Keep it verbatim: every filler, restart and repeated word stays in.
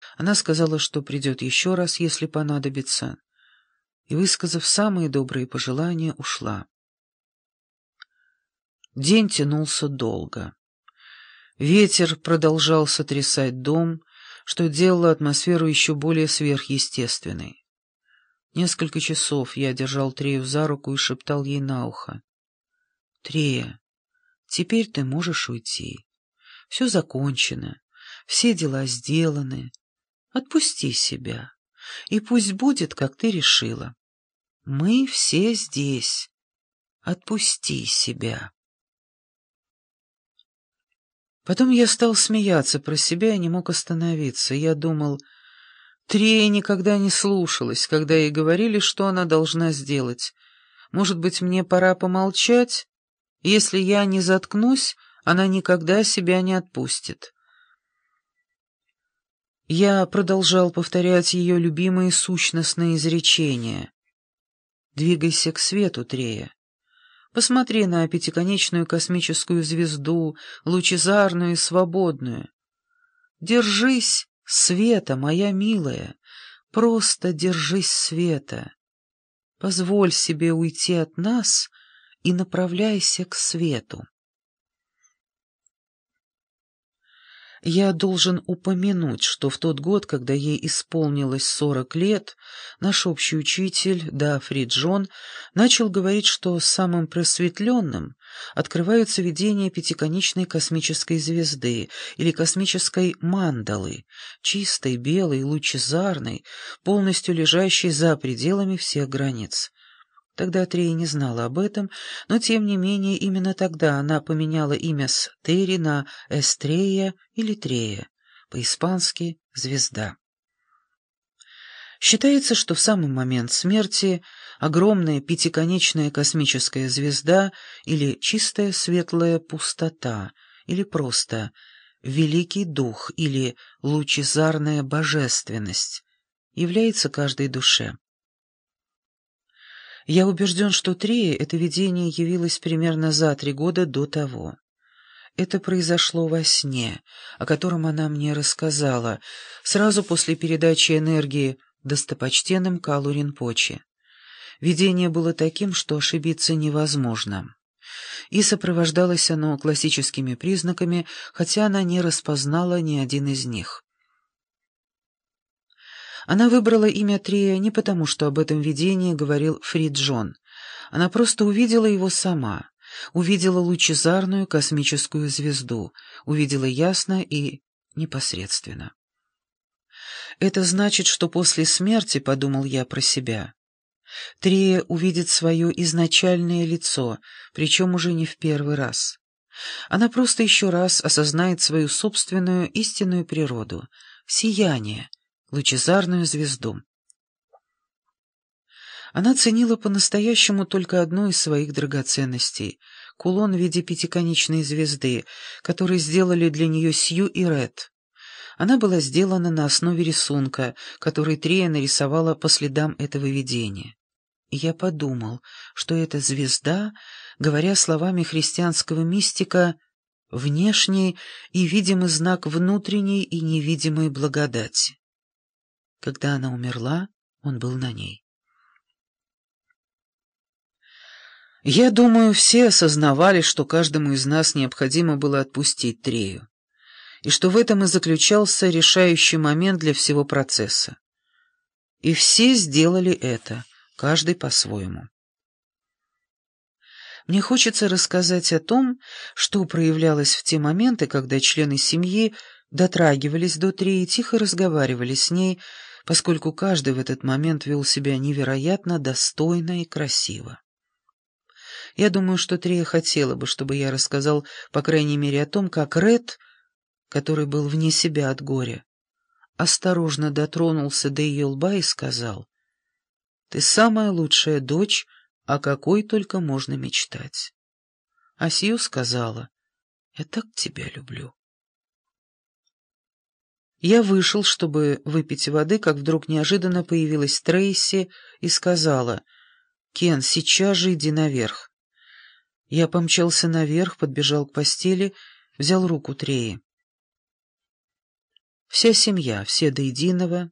Она сказала, что придет еще раз, если понадобится, и, высказав самые добрые пожелания, ушла. День тянулся долго. Ветер продолжал сотрясать дом, что делало атмосферу еще более сверхъестественной. Несколько часов я держал Трею за руку и шептал ей на ухо: «Трея, теперь ты можешь уйти. Все закончено, все дела сделаны. Отпусти себя, и пусть будет, как ты решила. Мы все здесь. Отпусти себя». Потом я стал смеяться про себя и не мог остановиться. Я думал, Трея никогда не слушалась, когда ей говорили, что она должна сделать. Может быть, мне пора помолчать? Если я не заткнусь, она никогда себя не отпустит. Я продолжал повторять ее любимые сущностные изречения. «Двигайся к свету, Трея. Посмотри на пятиконечную космическую звезду, лучезарную и свободную. Держись света, моя милая, просто держись света. Позволь себе уйти от нас и направляйся к свету». Я должен упомянуть, что в тот год, когда ей исполнилось сорок лет, наш общий учитель, да, Фрид Джон, начал говорить, что самым просветленным открываются видения пятиконечной космической звезды или космической мандалы, чистой, белой, лучезарной, полностью лежащей за пределами всех границ. Тогда Трея не знала об этом, но, тем не менее, именно тогда она поменяла имя с Тери на Эстрея или Трея, по-испански «звезда». Считается, что в самый момент смерти огромная пятиконечная космическая звезда или чистая светлая пустота, или просто Великий Дух или лучезарная божественность является каждой душе. Я убежден, что Трее это видение явилось примерно за три года до того. Это произошло во сне, о котором она мне рассказала, сразу после передачи энергии достопочтенным Калу Ринпоче. Видение было таким, что ошибиться невозможно. И сопровождалось оно классическими признаками, хотя она не распознала ни один из них. Она выбрала имя Трея не потому, что об этом видении говорил Фрид Джон. Она просто увидела его сама, увидела лучезарную космическую звезду, увидела ясно и непосредственно. Это значит, что после смерти, подумал я про себя, Трея увидит свое изначальное лицо, причем уже не в первый раз. Она просто еще раз осознает свою собственную истинную природу, сияние, лучезарную звезду. Она ценила по-настоящему только одну из своих драгоценностей — кулон в виде пятиконечной звезды, который сделали для нее Сью и Ред. Она была сделана на основе рисунка, который Трея нарисовала по следам этого видения. И я подумал, что эта звезда, говоря словами христианского мистика, внешний и видимый знак внутренней и невидимой благодати. Когда она умерла, он был на ней. Я думаю, все осознавали, что каждому из нас необходимо было отпустить Трею, и что в этом и заключался решающий момент для всего процесса. И все сделали это, каждый по-своему. Мне хочется рассказать о том, что проявлялось в те моменты, когда члены семьи дотрагивались до Треи и тихо разговаривали с ней, поскольку каждый в этот момент вел себя невероятно достойно и красиво. Я думаю, что Трея хотела бы, чтобы я рассказал, по крайней мере, о том, как Ред, который был вне себя от горя, осторожно дотронулся до ее лба и сказал: «Ты самая лучшая дочь, о какой только можно мечтать». А Сью сказала: «Я так тебя люблю». Я вышел, чтобы выпить воды, как вдруг неожиданно появилась Трейси и сказала: «Кен, сейчас же иди наверх». Я помчался наверх, подбежал к постели, взял руку Треи. Вся семья, все до единого,